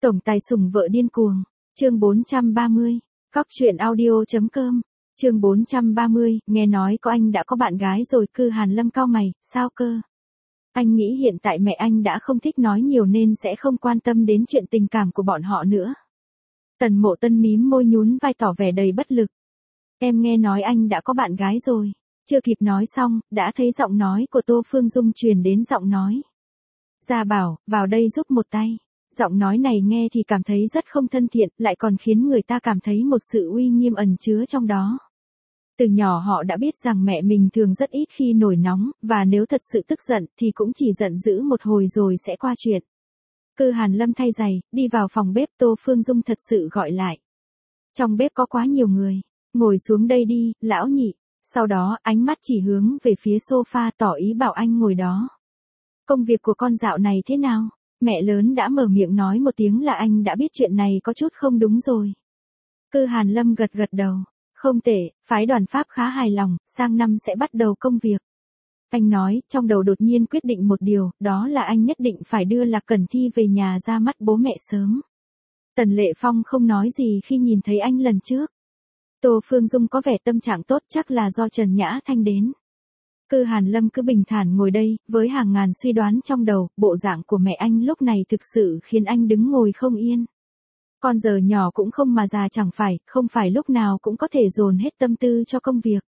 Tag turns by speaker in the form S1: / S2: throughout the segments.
S1: Tổng tài sủng vợ điên cuồng. Chương 430. Cóc truyện audio.com. Chương 430, nghe nói có anh đã có bạn gái rồi. Cư Hàn Lâm cau mày, sao cơ? Anh nghĩ hiện tại mẹ anh đã không thích nói nhiều nên sẽ không quan tâm đến chuyện tình cảm của bọn họ nữa. Tần Mộ Tân mím môi nhún vai tỏ vẻ đầy bất lực. Em nghe nói anh đã có bạn gái rồi. Chưa kịp nói xong, đã thấy giọng nói của Tô Phương Dung truyền đến giọng nói. Gia Bảo, vào đây giúp một tay. Giọng nói này nghe thì cảm thấy rất không thân thiện, lại còn khiến người ta cảm thấy một sự uy nghiêm ẩn chứa trong đó. Từ nhỏ họ đã biết rằng mẹ mình thường rất ít khi nổi nóng, và nếu thật sự tức giận thì cũng chỉ giận dữ một hồi rồi sẽ qua chuyện. Cư Hàn Lâm thay giày, đi vào phòng bếp. Tô Phương Dung thật sự gọi lại. Trong bếp có quá nhiều người. Ngồi xuống đây đi, lão nhị. Sau đó ánh mắt chỉ hướng về phía sofa tỏ ý bảo anh ngồi đó. Công việc của con dạo này thế nào? Mẹ lớn đã mở miệng nói một tiếng là anh đã biết chuyện này có chút không đúng rồi. Cư Hàn Lâm gật gật đầu. Không tệ, phái đoàn Pháp khá hài lòng, sang năm sẽ bắt đầu công việc. Anh nói, trong đầu đột nhiên quyết định một điều, đó là anh nhất định phải đưa Lạc Cẩn Thi về nhà ra mắt bố mẹ sớm. Tần Lệ Phong không nói gì khi nhìn thấy anh lần trước. Tô Phương Dung có vẻ tâm trạng tốt, chắc là do Trần Nhã Thanh đến. Cư Hàn Lâm cứ bình thản ngồi đây, với hàng ngàn suy đoán trong đầu, bộ dạng của mẹ anh lúc này thực sự khiến anh đứng ngồi không yên. Con giờ nhỏ cũng không mà già chẳng phải, không phải lúc nào cũng có thể dồn hết tâm tư cho công việc.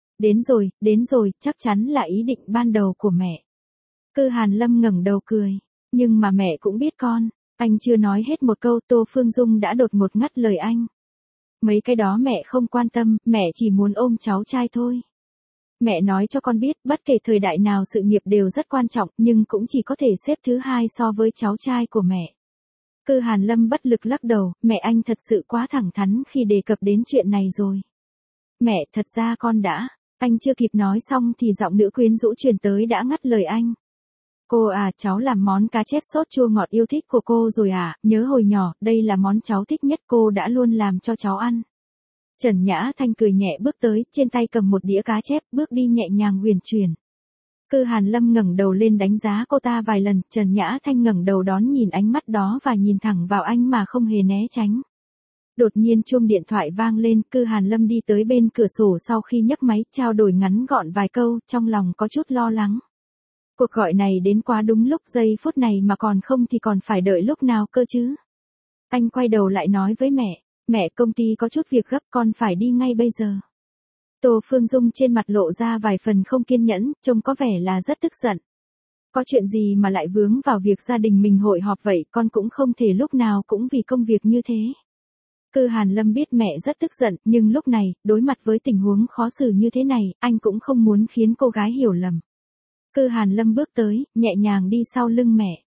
S1: Đến rồi, chắc chắn là ý định ban đầu của mẹ. Cư Hàn Lâm ngẩng đầu cười. Nhưng mà mẹ cũng biết con. Anh chưa nói hết một câu, Tô Phương Dung đã đột ngột ngắt lời anh. Mấy cái đó mẹ không quan tâm, mẹ chỉ muốn ôm cháu trai thôi. Mẹ nói cho con biết, bất kể thời đại nào sự nghiệp đều rất quan trọng, nhưng cũng chỉ có thể xếp thứ hai so với cháu trai của mẹ. Cư Hàn Lâm bất lực lắc đầu, mẹ anh thật sự quá thẳng thắn khi đề cập đến chuyện này rồi. Mẹ, thật ra con đã. Anh chưa kịp nói xong thì giọng nữ quyến rũ truyền tới đã ngắt lời anh. Cô à, cháu làm món cá chép sốt chua ngọt yêu thích của cô rồi à, nhớ hồi nhỏ, đây là món cháu thích nhất, cô đã luôn làm cho cháu ăn. Trần Nhã Thanh cười nhẹ bước tới, trên tay cầm một đĩa cá chép, bước đi nhẹ nhàng huyền chuyển. Cư Hàn Lâm ngẩng đầu lên đánh giá cô ta vài lần, Trần Nhã Thanh ngẩng đầu đón nhìn ánh mắt đó và nhìn thẳng vào anh mà không hề né tránh. Đột nhiên chuông điện thoại vang lên, Cư Hàn Lâm đi tới bên cửa sổ sau khi nhấc máy, trao đổi ngắn gọn vài câu, trong lòng có chút lo lắng. Cuộc gọi này đến quá đúng lúc, giây phút này mà còn không thì còn phải đợi lúc nào cơ chứ. Anh quay đầu lại nói với mẹ, công ty có chút việc gấp, con phải đi ngay bây giờ. Tô Phương Dung trên mặt lộ ra vài phần không kiên nhẫn, trông có vẻ là rất tức giận. Có chuyện gì mà lại vướng vào việc gia đình mình hội họp vậy, con cũng không thể lúc nào cũng vì công việc như thế. Cư Hàn Lâm biết mẹ rất tức giận, nhưng lúc này, đối mặt với tình huống khó xử như thế này, anh cũng không muốn khiến cô gái hiểu lầm. Cư Hàn Lâm bước tới, nhẹ nhàng đi sau lưng mẹ.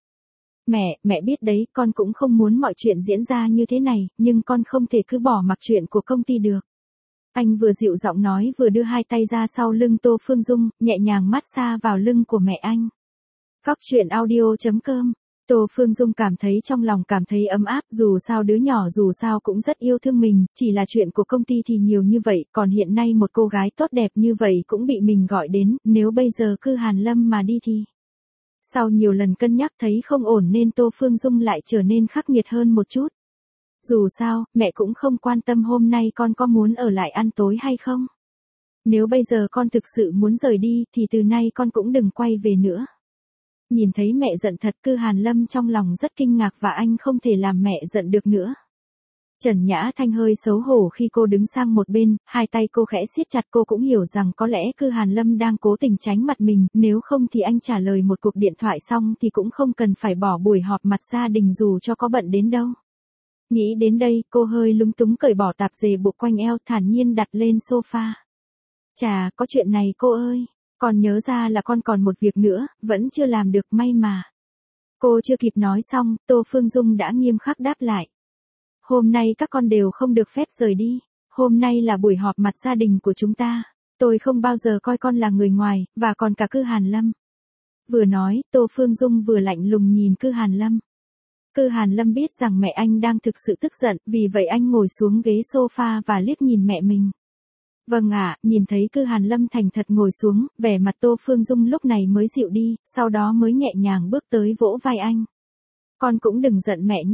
S1: Mẹ biết đấy, con cũng không muốn mọi chuyện diễn ra như thế này, nhưng con không thể cứ bỏ mặc chuyện của công ty được. Anh vừa dịu giọng nói vừa đưa hai tay ra sau lưng Tô Phương Dung, nhẹ nhàng massage vào lưng của mẹ anh. Cóc truyện audio.com. Tô Phương Dung cảm thấy trong lòng cảm thấy ấm áp, dù sao đứa nhỏ dù sao cũng rất yêu thương mình, chỉ là chuyện của công ty thì nhiều như vậy, còn hiện nay một cô gái tốt đẹp như vậy cũng bị mình gọi đến, nếu bây giờ Cư Hàn Lâm mà đi thì. Sau nhiều lần cân nhắc thấy không ổn nên Tô Phương Dung lại trở nên khắc nghiệt hơn một chút. Dù sao, mẹ cũng không quan tâm hôm nay con có muốn ở lại ăn tối hay không. Nếu bây giờ con thực sự muốn rời đi thì từ nay con cũng đừng quay về nữa. Nhìn thấy mẹ giận thật, Cư Hàn Lâm trong lòng rất kinh ngạc và anh không thể làm mẹ giận được nữa. Trần Nhã Thanh hơi xấu hổ khi cô đứng sang một bên, hai tay cô khẽ siết chặt, cô cũng hiểu rằng có lẽ Cư Hàn Lâm đang cố tình tránh mặt mình, nếu không thì anh trả lời một cuộc điện thoại xong thì cũng không cần phải bỏ buổi họp mặt gia đình dù cho có bận đến đâu. Nghĩ đến đây, cô hơi lúng túng cởi bỏ tạp dề buộc quanh eo, thản nhiên đặt lên sofa. Chà, có chuyện này cô ơi. Con nhớ ra là con còn một việc nữa, vẫn chưa làm được, may mà. Cô chưa kịp nói xong, Tô Phương Dung đã nghiêm khắc đáp lại. Hôm nay các con đều không được phép rời đi. Hôm nay là buổi họp mặt gia đình của chúng ta. Tôi không bao giờ coi con là người ngoài, và còn cả Cư Hàn Lâm. Vừa nói, Tô Phương Dung vừa lạnh lùng nhìn Cư Hàn Lâm. Cư Hàn Lâm biết rằng mẹ anh đang thực sự tức giận, vì vậy anh ngồi xuống ghế sofa và liếc nhìn mẹ mình. Vâng ạ, nhìn thấy Cư Hàn Lâm thành thật ngồi xuống, vẻ mặt Tô Phương Dung lúc này mới dịu đi, sau đó mới nhẹ nhàng bước tới vỗ vai anh. Con cũng đừng giận mẹ nhé.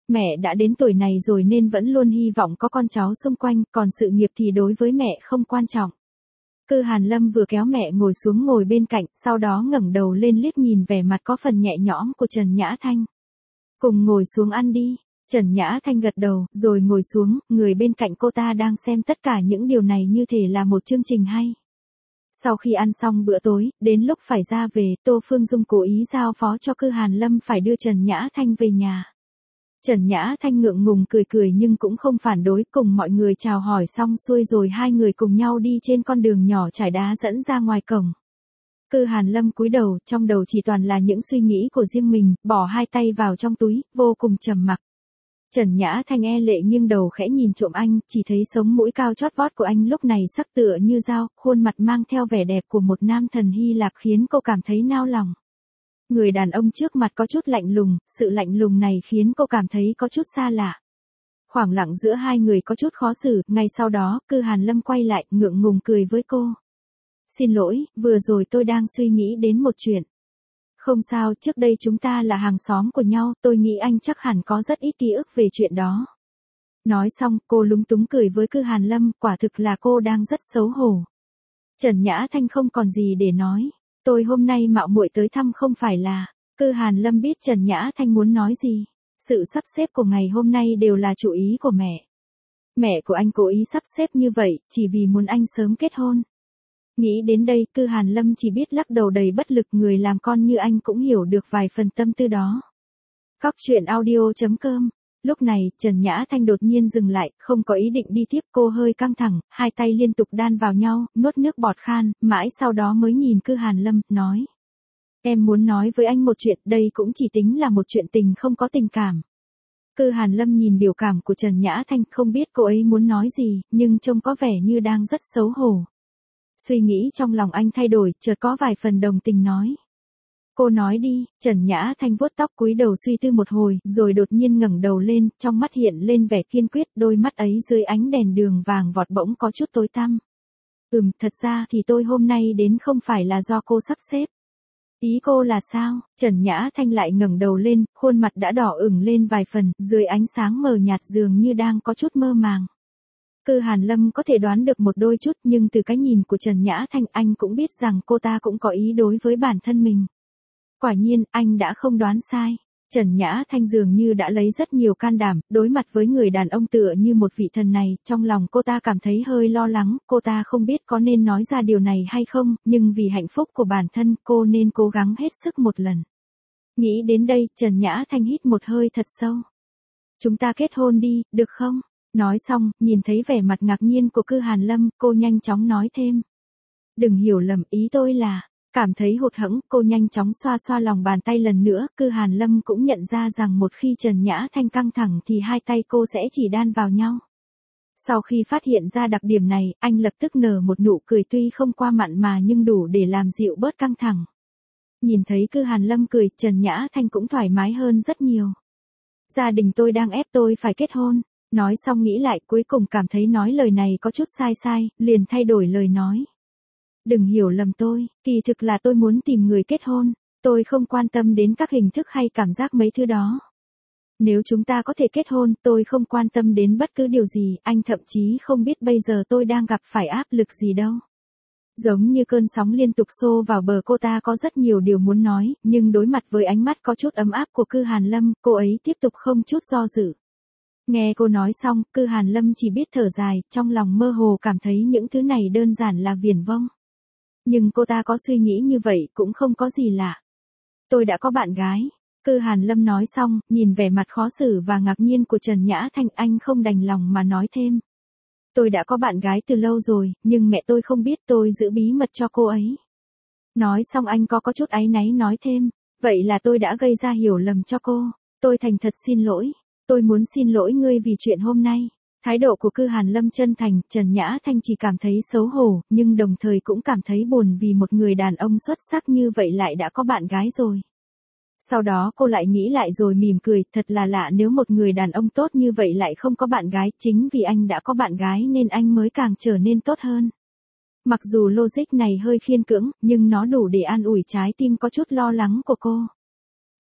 S1: Mẹ đã đến tuổi này rồi nên vẫn luôn hy vọng có con cháu xung quanh, còn sự nghiệp thì đối với mẹ không quan trọng. Cư Hàn Lâm vừa kéo mẹ ngồi xuống ngồi bên cạnh, sau đó ngẩng đầu lên liếc nhìn vẻ mặt có phần nhẹ nhõm của Trần Nhã Thanh. Cùng ngồi xuống ăn đi. Trần Nhã Thanh gật đầu, rồi ngồi xuống, người bên cạnh cô ta đang xem tất cả những điều này như thể là một chương trình hay. Sau khi ăn xong bữa tối, đến lúc phải ra về, Tô Phương Dung cố ý giao phó cho Cư Hàn Lâm phải đưa Trần Nhã Thanh về nhà. Trần Nhã Thanh ngượng ngùng cười cười nhưng cũng không phản đối, cùng mọi người chào hỏi xong xuôi rồi hai người cùng nhau đi trên con đường nhỏ trải đá dẫn ra ngoài cổng. Cư Hàn Lâm cúi đầu, trong đầu chỉ toàn là những suy nghĩ của riêng mình, bỏ hai tay vào trong túi, vô cùng trầm mặc. Trần Nhã Thanh e lệ nghiêng đầu khẽ nhìn trộm anh, chỉ thấy sống mũi cao chót vót của anh lúc này sắc tựa như dao, khuôn mặt mang theo vẻ đẹp của một nam thần Hy Lạp khiến cô cảm thấy nao lòng. Người đàn ông trước mặt có chút lạnh lùng, sự lạnh lùng này khiến cô cảm thấy có chút xa lạ. Khoảng lặng giữa hai người có chút khó xử, ngay sau đó, Cư Hàn Lâm quay lại, ngượng ngùng cười với cô. Xin lỗi, vừa rồi tôi đang suy nghĩ đến một chuyện. Không sao, trước đây chúng ta là hàng xóm của nhau, tôi nghĩ anh chắc hẳn có rất ít ký ức về chuyện đó. Nói xong, cô lúng túng cười với Cư Hàn Lâm, quả thực là cô đang rất xấu hổ. Trần Nhã Thanh không còn gì để nói. Tôi hôm nay mạo muội tới thăm không phải là. Cư Hàn Lâm biết Trần Nhã Thanh muốn nói gì. Sự sắp xếp của ngày hôm nay đều là chủ ý của mẹ. Mẹ của anh cố ý sắp xếp như vậy, chỉ vì muốn anh sớm kết hôn. Nghĩ đến đây, Cư Hàn Lâm chỉ biết lắc đầu đầy bất lực, người làm con như anh cũng hiểu được vài phần tâm tư đó. Cóc truyện audio.com. Lúc này, Trần Nhã Thanh đột nhiên dừng lại, không có ý định đi tiếp, cô hơi căng thẳng, hai tay liên tục đan vào nhau, nuốt nước bọt khan, mãi sau đó mới nhìn Cư Hàn Lâm, nói. Em muốn nói với anh một chuyện, đây cũng chỉ tính là một chuyện tình không có tình cảm. Cư Hàn Lâm nhìn biểu cảm của Trần Nhã Thanh, không biết cô ấy muốn nói gì, nhưng trông có vẻ như đang rất xấu hổ. Suy nghĩ trong lòng anh thay đổi, chợt có vài phần đồng tình nói. Cô nói đi. Trần Nhã Thanh vuốt tóc cúi đầu suy tư một hồi, rồi đột nhiên ngẩng đầu lên, trong mắt hiện lên vẻ kiên quyết, đôi mắt ấy dưới ánh đèn đường vàng vọt bỗng có chút tối tăm. Thật ra thì tôi hôm nay đến không phải là do cô sắp xếp. Ý cô là sao? Trần Nhã Thanh lại ngẩng đầu lên, khuôn mặt đã đỏ ửng lên vài phần, dưới ánh sáng mờ nhạt dường như đang có chút mơ màng. Cư Hàn Lâm có thể đoán được một đôi chút, nhưng từ cái nhìn của Trần Nhã Thanh anh cũng biết rằng cô ta cũng có ý đối với bản thân mình. Quả nhiên, anh đã không đoán sai. Trần Nhã Thanh dường như đã lấy rất nhiều can đảm, đối mặt với người đàn ông tựa như một vị thần này, trong lòng cô ta cảm thấy hơi lo lắng, cô ta không biết có nên nói ra điều này hay không, nhưng vì hạnh phúc của bản thân cô nên cố gắng hết sức một lần. Nghĩ đến đây, Trần Nhã Thanh hít một hơi thật sâu. Chúng ta kết hôn đi, được không? Nói xong, nhìn thấy vẻ mặt ngạc nhiên của Cư Hàn Lâm, cô nhanh chóng nói thêm. Đừng hiểu lầm, ý tôi là, cảm thấy hụt hẫng, cô nhanh chóng xoa xoa lòng bàn tay lần nữa, Cư Hàn Lâm cũng nhận ra rằng một khi Trần Nhã Thanh căng thẳng thì hai tay cô sẽ chỉ đan vào nhau. Sau khi phát hiện ra đặc điểm này, anh lập tức nở một nụ cười tuy không qua mặn mà nhưng đủ để làm dịu bớt căng thẳng. Nhìn thấy Cư Hàn Lâm cười, Trần Nhã Thanh cũng thoải mái hơn rất nhiều. Gia đình tôi đang ép tôi phải kết hôn. Nói xong nghĩ lại, cuối cùng cảm thấy nói lời này có chút sai, liền thay đổi lời nói. Đừng hiểu lầm tôi, kỳ thực là tôi muốn tìm người kết hôn, tôi không quan tâm đến các hình thức hay cảm giác mấy thứ đó. Nếu chúng ta có thể kết hôn, tôi không quan tâm đến bất cứ điều gì, anh thậm chí không biết bây giờ tôi đang gặp phải áp lực gì đâu. Giống như cơn sóng liên tục xô vào bờ, cô ta có rất nhiều điều muốn nói, nhưng đối mặt với ánh mắt có chút ấm áp của Cư Hàn Lâm, cô ấy tiếp tục không chút do dự. Nghe cô nói xong, Cư Hàn Lâm chỉ biết thở dài, trong lòng mơ hồ cảm thấy những thứ này đơn giản là viển vông. Nhưng cô ta có suy nghĩ như vậy cũng không có gì lạ. Tôi đã có bạn gái. Cư Hàn Lâm nói xong, nhìn vẻ mặt khó xử và ngạc nhiên của Trần Nhã Thanh, anh không đành lòng mà nói thêm. Tôi đã có bạn gái từ lâu rồi, nhưng mẹ tôi không biết, tôi giữ bí mật cho cô ấy. Nói xong anh có chút áy náy nói thêm, vậy là tôi đã gây ra hiểu lầm cho cô. Tôi thành thật xin lỗi. Tôi muốn xin lỗi ngươi vì chuyện hôm nay. Thái độ của Cư Hàn Lâm chân thành, Trần Nhã Thanh chỉ cảm thấy xấu hổ, nhưng đồng thời cũng cảm thấy buồn vì một người đàn ông xuất sắc như vậy lại đã có bạn gái rồi. Sau đó cô lại nghĩ lại rồi mỉm cười, thật là lạ nếu một người đàn ông tốt như vậy lại không có bạn gái, chính vì anh đã có bạn gái nên anh mới càng trở nên tốt hơn. Mặc dù logic này hơi khiên cưỡng, nhưng nó đủ để an ủi trái tim có chút lo lắng của cô.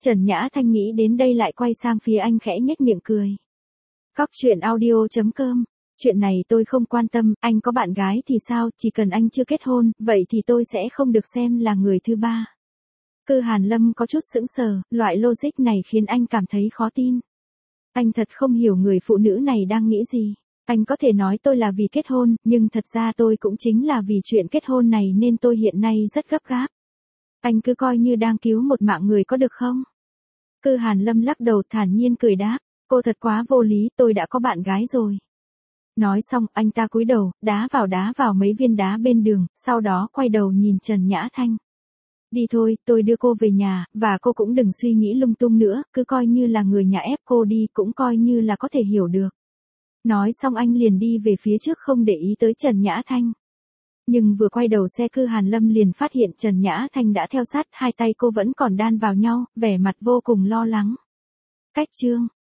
S1: Trần Nhã Thanh nghĩ đến đây lại quay sang phía anh khẽ nhếch miệng cười. Cóc truyện audio.com. Chuyện này tôi không quan tâm, anh có bạn gái thì sao, chỉ cần anh chưa kết hôn, vậy thì tôi sẽ không được xem là người thứ ba. Cư Hàn Lâm có chút sững sờ, loại logic này khiến anh cảm thấy khó tin. Anh thật không hiểu người phụ nữ này đang nghĩ gì. Anh có thể nói tôi là vì kết hôn, nhưng thật ra tôi cũng chính là vì chuyện kết hôn này nên tôi hiện nay rất gấp gáp. Anh cứ coi như đang cứu một mạng người có được không? Cư Hàn Lâm lắc đầu thản nhiên cười đáp, cô thật quá vô lý, tôi đã có bạn gái rồi. Nói xong, anh ta cúi đầu, đá vào mấy viên đá bên đường, sau đó quay đầu nhìn Trần Nhã Thanh. Đi thôi, tôi đưa cô về nhà, và cô cũng đừng suy nghĩ lung tung nữa, cứ coi như là người nhà ép cô đi, cũng coi như là có thể hiểu được. Nói xong anh liền đi về phía trước không để ý tới Trần Nhã Thanh. Nhưng vừa quay đầu xe Cư Hàn Lâm liền phát hiện Trần Nhã Thanh đã theo sát, hai tay cô vẫn còn đan vào nhau, vẻ mặt vô cùng lo lắng. Cách chương